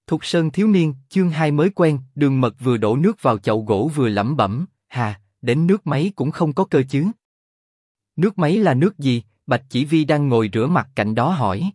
Thục Sơn thiếu niên, chương 2 mới quen, Đường Mật vừa đổ nước vào chậu gỗ vừa lẩm bẩm, hà, đến nước máy cũng không có cơ chứ. Nước máy là nước gì? Bạch Chỉ Vi đang ngồi rửa mặt cạnh đó hỏi.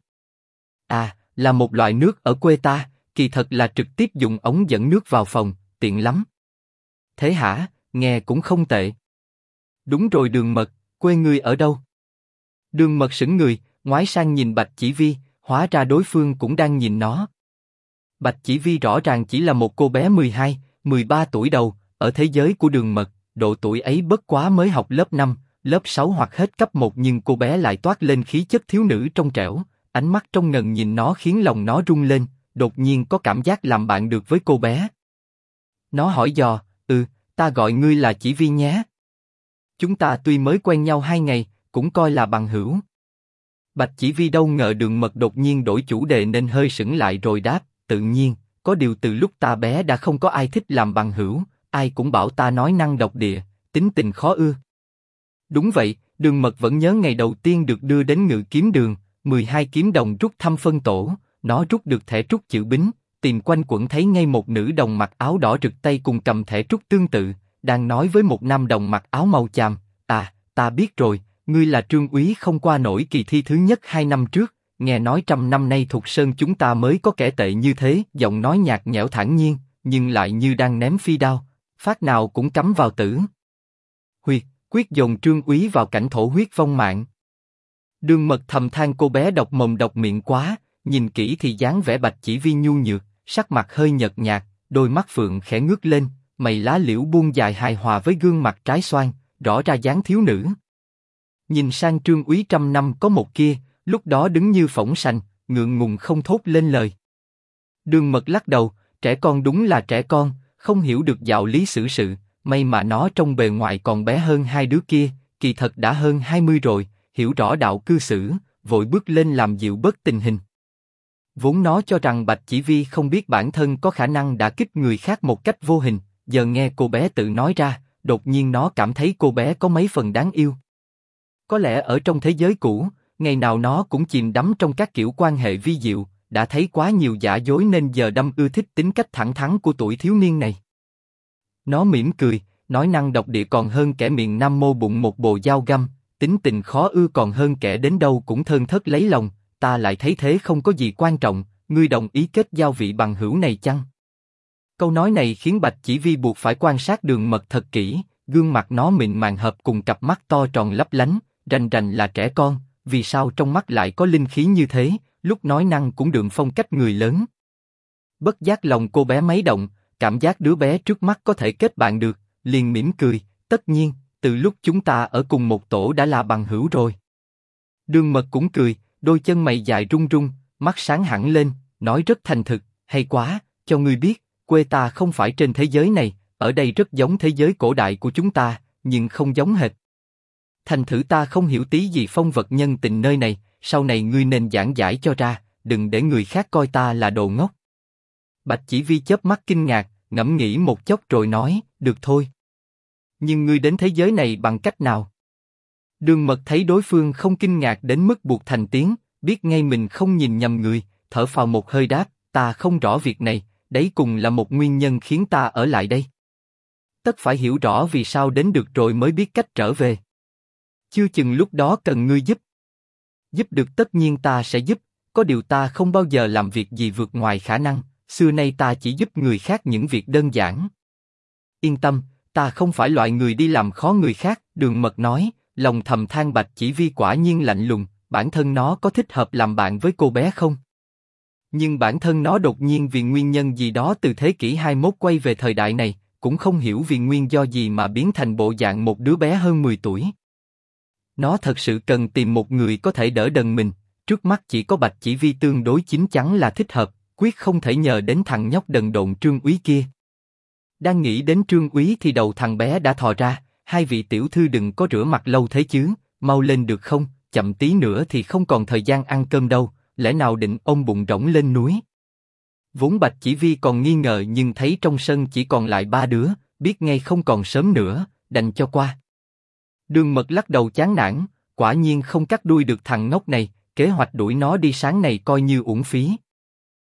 À, là một loại nước ở quê ta, kỳ thật là trực tiếp dùng ống dẫn nước vào phòng, tiện lắm. Thế hả, nghe cũng không tệ. Đúng rồi Đường Mật, quê ngươi ở đâu? Đường Mật sững người, ngoái sang nhìn Bạch Chỉ Vi, hóa ra đối phương cũng đang nhìn nó. Bạch Chỉ Vi rõ ràng chỉ là một cô bé 12, 13 tuổi đầu, ở thế giới của Đường Mật, độ tuổi ấy bất quá mới học lớp 5, lớp 6 hoặc hết cấp 1 nhưng cô bé lại toát lên khí chất thiếu nữ trong trẻo, ánh mắt trong ngần nhìn nó khiến lòng nó rung lên, đột nhiên có cảm giác làm bạn được với cô bé. Nó hỏi dò, ta gọi ngươi là Chỉ Vi nhé. Chúng ta tuy mới quen nhau 2 ngày, cũng coi là bằng hữu. Bạch Chỉ Vi đâu ngờ Đường Mật đột nhiên đổi chủ đề nên hơi sững lại rồi đáp, tự nhiên, có điều từ lúc ta bé đã không có ai thích làm bằng hữu, ai cũng bảo ta nói năng độc địa, tính tình khó ưa. Đúng vậy, Đường Mật vẫn nhớ ngày đầu tiên được đưa đến Ngự Kiếm Đường, 12 kiếm đồng rút thăm phân tổ, nó rút được thẻ trúc chữ Bính, tìm quanh quẩn thấy ngay một nữ đồng mặc áo đỏ rực tay cùng cầm thẻ trúc tương tự, đang nói với một nam đồng mặc áo màu chàm, ta biết rồi, ngươi là Trương Úy không qua nổi kỳ thi thứ nhất 2 năm trước, nghe nói 100 năm nay Thục Sơn chúng ta mới có kẻ tệ như thế, giọng nói nhạt nhẽo thản nhiên, nhưng lại như đang ném phi đao, phát nào cũng cắm vào tử. Huyệt, quyết dồn Trương Úy vào cảnh thổ huyết vong mạng. Đường Mật thầm than cô bé độc mồm độc miệng quá, nhìn kỹ thì dáng vẻ Bạch Chỉ Vi nhu nhược, sắc mặt hơi nhợt nhạt, đôi mắt phượng khẽ ngước lên, mày lá liễu buông dài hài hòa với gương mặt trái xoan, rõ ra dáng thiếu nữ. Nhìn sang Trương Úy 100 năm có một kia, lúc đó đứng như phỏng sành, ngượng ngùng không thốt lên lời. Đường Mật lắc đầu, trẻ con đúng là trẻ con, không hiểu được đạo lý xử sự, may mà nó trong bề ngoài còn bé hơn hai đứa kia, kỳ thật đã hơn 20 rồi, hiểu rõ đạo cư xử, vội bước lên làm dịu bớt tình hình. Vốn nó cho rằng Bạch Chỉ Vi không biết bản thân có khả năng đả kích người khác một cách vô hình, giờ nghe cô bé tự nói ra, đột nhiên nó cảm thấy cô bé có mấy phần đáng yêu. Có lẽ ở trong thế giới cũ, ngày nào nó cũng chìm đắm trong các kiểu quan hệ vi diệu, đã thấy quá nhiều giả dối nên giờ đâm ưa thích tính cách thẳng thắn của tuổi thiếu niên này. Nó mỉm cười, nói năng độc địa còn hơn kẻ miệng Nam mô bụng một bồ dao găm, tính tình khó ưa còn hơn kẻ đến đâu cũng thơn thớt lấy lòng, ta lại thấy thế không có gì quan trọng, ngươi đồng ý kết giao vị bằng hữu này chăng? Câu nói này khiến Bạch Chỉ Vi buộc phải quan sát Đường Mật thật kỹ, gương mặt nó mịn màng hợp cùng cặp mắt to tròn lấp lánh, rành rành là trẻ con, vì sao trong mắt lại có linh khí như thế, lúc nói năng cũng đượm phong cách người lớn. Bất giác lòng cô bé mấy động, cảm giác đứa bé trước mắt có thể kết bạn được, liền mỉm cười, tất nhiên, từ lúc chúng ta ở cùng một tổ đã là bằng hữu rồi. Đường Mật cũng cười, đôi chân mày dài rung rung, mắt sáng hẳn lên, nói rất thành thực, hay quá, cho ngươi biết, quê ta không phải trên thế giới này, ở đây rất giống thế giới cổ đại của chúng ta, nhưng không giống hệt. Thành thử ta không hiểu tí gì phong vật nhân tình nơi này, sau này ngươi nên giảng giải cho ra, đừng để người khác coi ta là đồ ngốc. Bạch Chỉ Vi chớp mắt kinh ngạc, ngẫm nghĩ một chốc rồi nói, được thôi. Nhưng ngươi đến thế giới này bằng cách nào? Đường Mật thấy đối phương không kinh ngạc đến mức buộc thành tiếng, biết ngay mình không nhìn nhầm người, thở phào một hơi đáp, ta không rõ việc này, đấy cùng là một nguyên nhân khiến ta ở lại đây. Tất phải hiểu rõ vì sao đến được rồi mới biết cách trở về. Chưa chừng lúc đó cần ngươi giúp. Giúp được tất nhiên ta sẽ giúp, có điều ta không bao giờ làm việc gì vượt ngoài khả năng, xưa nay ta chỉ giúp người khác những việc đơn giản. Yên tâm, ta không phải loại người đi làm khó người khác, Đường Mật nói, lòng thầm than Bạch Chỉ Vi quả nhiên lạnh lùng, bản thân nó có thích hợp làm bạn với cô bé không? Nhưng bản thân nó đột nhiên vì nguyên nhân gì đó từ thế kỷ 21 quay về thời đại này, cũng không hiểu vì nguyên do gì mà biến thành bộ dạng một đứa bé hơn 10 tuổi. Nó thật sự cần tìm một người có thể đỡ đần mình, trước mắt chỉ có Bạch Chỉ Vi tương đối chín chắn là thích hợp, quyết không thể nhờ đến thằng nhóc đần độn Trương Úy kia. Đang nghĩ đến Trương Úy thì đầu thằng bé đã thò ra, hai vị tiểu thư đừng có rửa mặt lâu thế chứ, mau lên được không, chậm tí nữa thì không còn thời gian ăn cơm đâu, lẽ nào định ôm bụng rỗng lên núi. Vốn Bạch Chỉ Vi còn nghi ngờ nhưng thấy trong sân chỉ còn lại 3 đứa, biết ngay không còn sớm nữa, đành cho qua. Đường Mật lắc đầu chán nản, quả nhiên không cắt đuôi được thằng ngốc này, kế hoạch đuổi nó đi sáng này coi như uổng phí.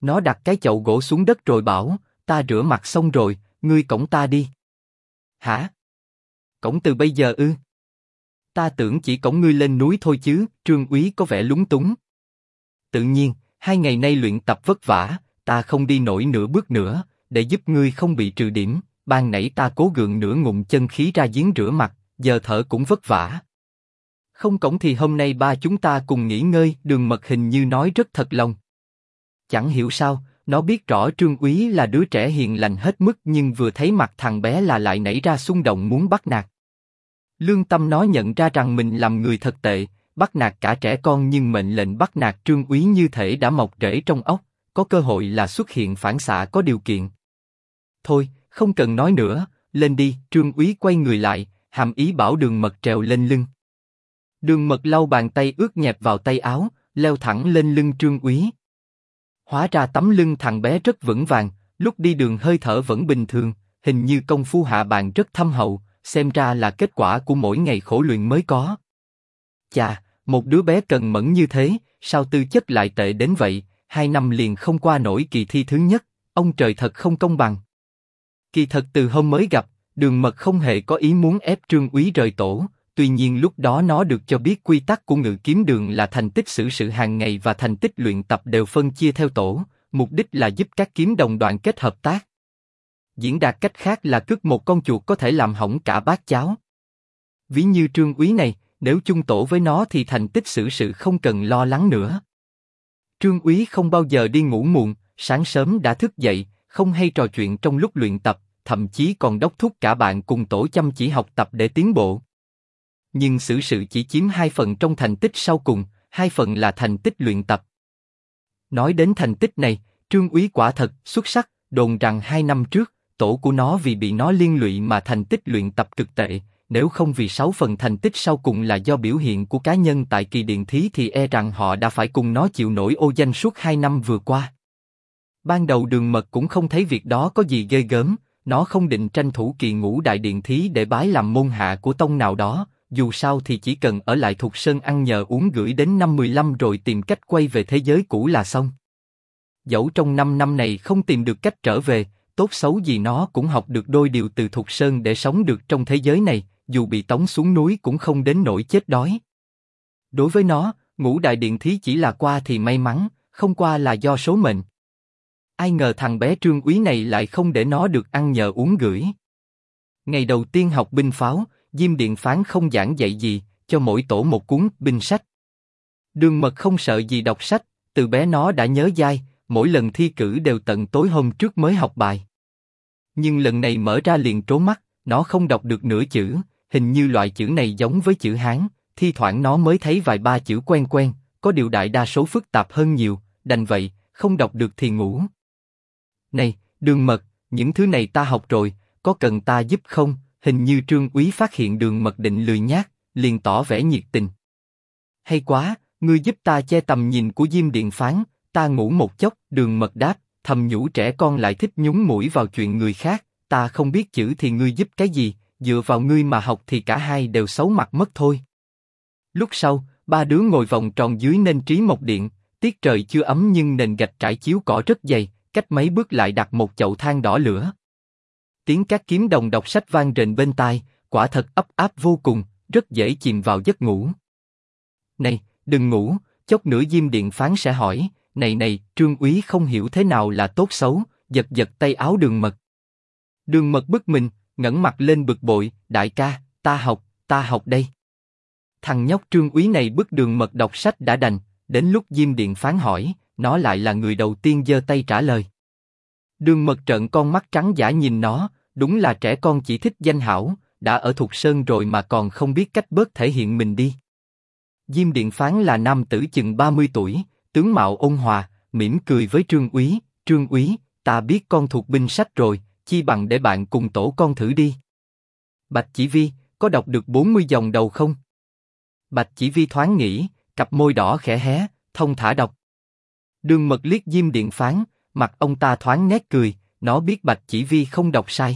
Nó đặt cái chậu gỗ xuống đất rồi bảo, ta rửa mặt xong rồi, ngươi cõng ta đi. Hả? Cõng từ bây giờ ư? Ta tưởng chỉ cõng ngươi lên núi thôi chứ, Trương Úy có vẻ lúng túng. Tự nhiên, 2 ngày nay luyện tập vất vả, ta không đi nổi nửa bước nữa, để giúp ngươi không bị trừ điểm, ban nãy ta cố gượng nửa ngụm chân khí ra giếng rửa mặt, giờ thở cũng vất vả. Không cõng thì hôm nay ba chúng ta cùng nghỉ ngơi, Đường Mật hình như nói rất thật lòng. Chẳng hiểu sao, nó biết rõ Trương Úy là đứa trẻ hiền lành hết mức nhưng vừa thấy mặt thằng bé là lại nảy ra xung động muốn bắt nạt. Lương tâm nó nhận ra rằng mình làm người thật tệ, bắt nạt cả trẻ con nhưng mệnh lệnh bắt nạt Trương Úy như thể đã mọc rễ trong óc, có cơ hội là xuất hiện phản xạ có điều kiện. Thôi, không cần nói nữa, lên đi, Trương Úy quay người lại, hàm ý bảo Đường Mật trèo lên lưng. Đường Mật lau bàn tay ướt nhẹp vào tay áo, leo thẳng lên lưng Trương Úy. Hóa ra tấm lưng thằng bé rất vững vàng, lúc đi đường hơi thở vẫn bình thường, hình như công phu hạ bàn rất thâm hậu, xem ra là kết quả của mỗi ngày khổ luyện mới có. Chà, một đứa bé cần mẫn như thế, sao tư chất lại tệ đến vậy, 2 năm liền không qua nổi kỳ thi thứ nhất, ông trời thật không công bằng. Kỳ thật từ hôm mới gặp, Đường Mật không hề có ý muốn ép Trương Úy rời tổ, tuy nhiên lúc đó nó được cho biết quy tắc của Ngự Kiếm Đường là thành tích xử sự hàng ngày và thành tích luyện tập đều phân chia theo tổ, mục đích là giúp các kiếm đồng đoàn kết hợp tác. Diễn đạt cách khác là cướp một con chuột có thể làm hỏng cả bát cháo. Ví như Trương Úy này, nếu chung tổ với nó thì thành tích xử sự không cần lo lắng nữa. Trương Úy không bao giờ đi ngủ muộn, sáng sớm đã thức dậy, không hay trò chuyện trong lúc luyện tập, thậm chí còn đốc thúc cả bạn cùng tổ chăm chỉ học tập để tiến bộ. Nhưng xử sự chỉ chiếm 2 phần trong thành tích sau cùng, 2 phần là thành tích luyện tập. Nói đến thành tích này, Trương Úy quả thật xuất sắc, đồn rằng 2 năm trước, tổ của nó vì bị nó liên lụy mà thành tích luyện tập cực tệ, nếu không vì 6 phần thành tích sau cùng là do biểu hiện của cá nhân tại kỳ điện thí thì e rằng họ đã phải cùng nó chịu nổi ô danh suốt 2 năm vừa qua. Ban đầu Đường Mật cũng không thấy việc đó có gì ghê gớm, nó không định tranh thủ kỳ ngũ đại điện thí để bái làm môn hạ của tông nào đó, dù sao thì chỉ cần ở lại Thục Sơn ăn nhờ uống gửi đến năm 15 rồi tìm cách quay về thế giới cũ là xong. Dẫu trong 5 năm này không tìm được cách trở về, tốt xấu gì nó cũng học được đôi điều từ Thục Sơn để sống được trong thế giới này, dù bị tống xuống núi cũng không đến nỗi chết đói. Đối với nó, ngũ đại điện thí chỉ là qua thì may mắn, không qua là do số mệnh. Ai ngờ thằng bé Trương Úy này lại không để nó được ăn nhờ uống gửi. Ngày đầu tiên học binh pháo, Diêm Điện Phán không giảng dạy gì, cho mỗi tổ một cuốn binh sách. Đường Mật không sợ gì đọc sách, từ bé nó đã nhớ dai, mỗi lần thi cử đều tận tối hôm trước mới học bài. Nhưng lần này mở ra liền trố mắt, nó không đọc được nửa chữ, hình như loại chữ này giống với chữ Hán, thi thoảng nó mới thấy vài ba chữ quen quen, có điều đại đa số phức tạp hơn nhiều, đành vậy, không đọc được thì ngủ. Này, Đường Mật, những thứ này ta học rồi, có cần ta giúp không? Hình như Trương Úy phát hiện Đường Mật định lười nhác, liền tỏ vẻ nhiệt tình. Hay quá, ngươi giúp ta che tầm nhìn của Diêm Điện Phán, ta ngủ một chốc. Đường Mật đáp, thầm nhủ trẻ con lại thích nhúng mũi vào chuyện người khác, ta không biết chữ thì ngươi giúp cái gì, dựa vào ngươi mà học thì cả hai đều xấu mặt mất thôi. Lúc sau, ba đứa ngồi vòng tròn dưới nền trí mộc điện, tiết trời chưa ấm nhưng nền gạch trải chiếu cỏ rất dày, cách mấy bước lại đặt một chậu than đỏ lửa. Tiếng các kiếm đồng đọc sách vang rền bên tai, quả thật ấp áp vô cùng, rất dễ chìm vào giấc ngủ. Này, đừng ngủ, chốc nữa Diêm Điện Phán sẽ hỏi, này, Trương Úy không hiểu thế nào là tốt xấu, giật giật tay áo Đường Mật. Đường Mật bực mình, ngẩng mặt lên bực bội, đại ca, ta học đây. Thằng nhóc Trương Úy này bức Đường Mật đọc sách đã đành, đến lúc Diêm Điện Phán hỏi, nó lại là người đầu tiên giơ tay trả lời. Đường Mật trợn con mắt trắng dã nhìn nó, đúng là trẻ con chỉ thích danh hảo, đã ở Thục Sơn rồi mà còn không biết cách bớt thể hiện mình đi. Diêm Điện Phán là nam tử chừng 30 tuổi, tướng mạo ôn hòa, mỉm cười với Trương Úy, ta biết con thuộc binh sách rồi, chi bằng để bạn cùng tổ con thử đi. Bạch Chỉ Vi, có đọc được 40 dòng đầu không? Bạch Chỉ Vi thoáng nghĩ, cặp môi đỏ khẽ hé, thông thả đọc. Đường Mật liếc Diêm Điện Phán, mặt ông ta thoáng nét cười, nó biết Bạch Chỉ Vi không đọc sai.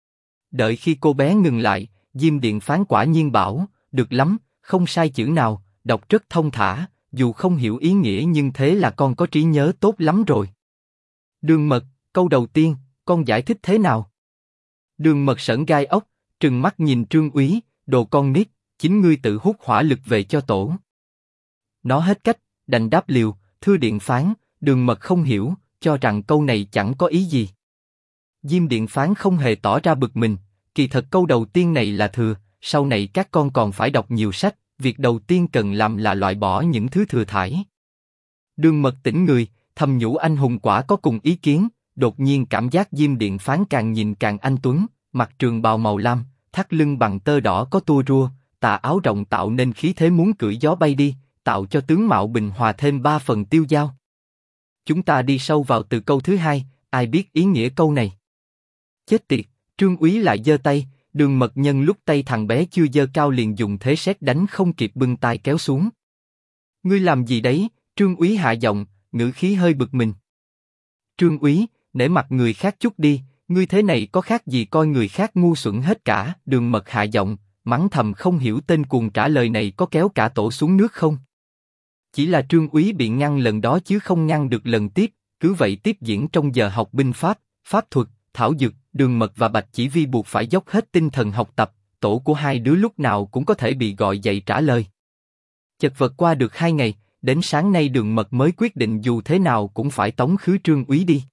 Đợi khi cô bé ngừng lại, Diêm Điện Phán quả nhiên bảo, được lắm, không sai chữ nào, đọc rất thông thả, dù không hiểu ý nghĩa nhưng thế là con có trí nhớ tốt lắm rồi. Đường Mật, câu đầu tiên, con giải thích thế nào? Đường Mật sởn gai ốc, trừng mắt nhìn Trương Úy, đồ con nít, chính ngươi tự hút hỏa lực về cho tổ. Nó hết cách, đành đáp liều, thưa điện phán, Đường Mật không hiểu, cho rằng câu này chẳng có ý gì. Diêm điện phán không hề tỏ ra bực mình, kỳ thật câu đầu tiên này là thừa, sau này các con còn phải đọc nhiều sách, việc đầu tiên cần làm là loại bỏ những thứ thừa thải. Đường Mật tỉnh người, thầm nhủ anh hùng quả có cùng ý kiến, đột nhiên cảm giác Diêm điện phán càng nhìn càng anh tuấn, mặc trường bào màu lam, thắt lưng bằng tơ đỏ có tua rua, tà áo rộng tạo nên khí thế muốn cưỡi gió bay đi, tạo cho tướng mạo bình hòa thêm 3 phần tiêu dao. Chúng ta đi sâu vào từ câu thứ hai, ai biết ý nghĩa câu này? Chết tiệt, Trương Úy lại giơ tay, Đường Mật nhân lúc tay thằng bé chưa giơ cao liền dùng thế sét đánh không kịp bưng tay kéo xuống. Ngươi làm gì đấy? Trương Úy hạ giọng, ngữ khí hơi bực mình. Trương Úy, nể mặt người khác chút đi, ngươi thế này có khác gì coi người khác ngu xuẩn hết cả? Đường Mật hạ giọng, mắng thầm không hiểu tên cuồng trả lời này có kéo cả tổ xuống nước không? Chỉ là Trương Úy bị ngăn lần đó chứ không ngăn được lần tiếp, cứ vậy tiếp diễn trong giờ học binh pháp, pháp thuật, thảo dược. Đường Mật và Bạch Chỉ Vi buộc phải dốc hết tinh thần học tập, tổ của hai đứa lúc nào cũng có thể bị gọi dậy trả lời. Chật vật qua được 2 ngày, đến sáng nay Đường Mật mới quyết định dù thế nào cũng phải tống khứ Trương Úy đi.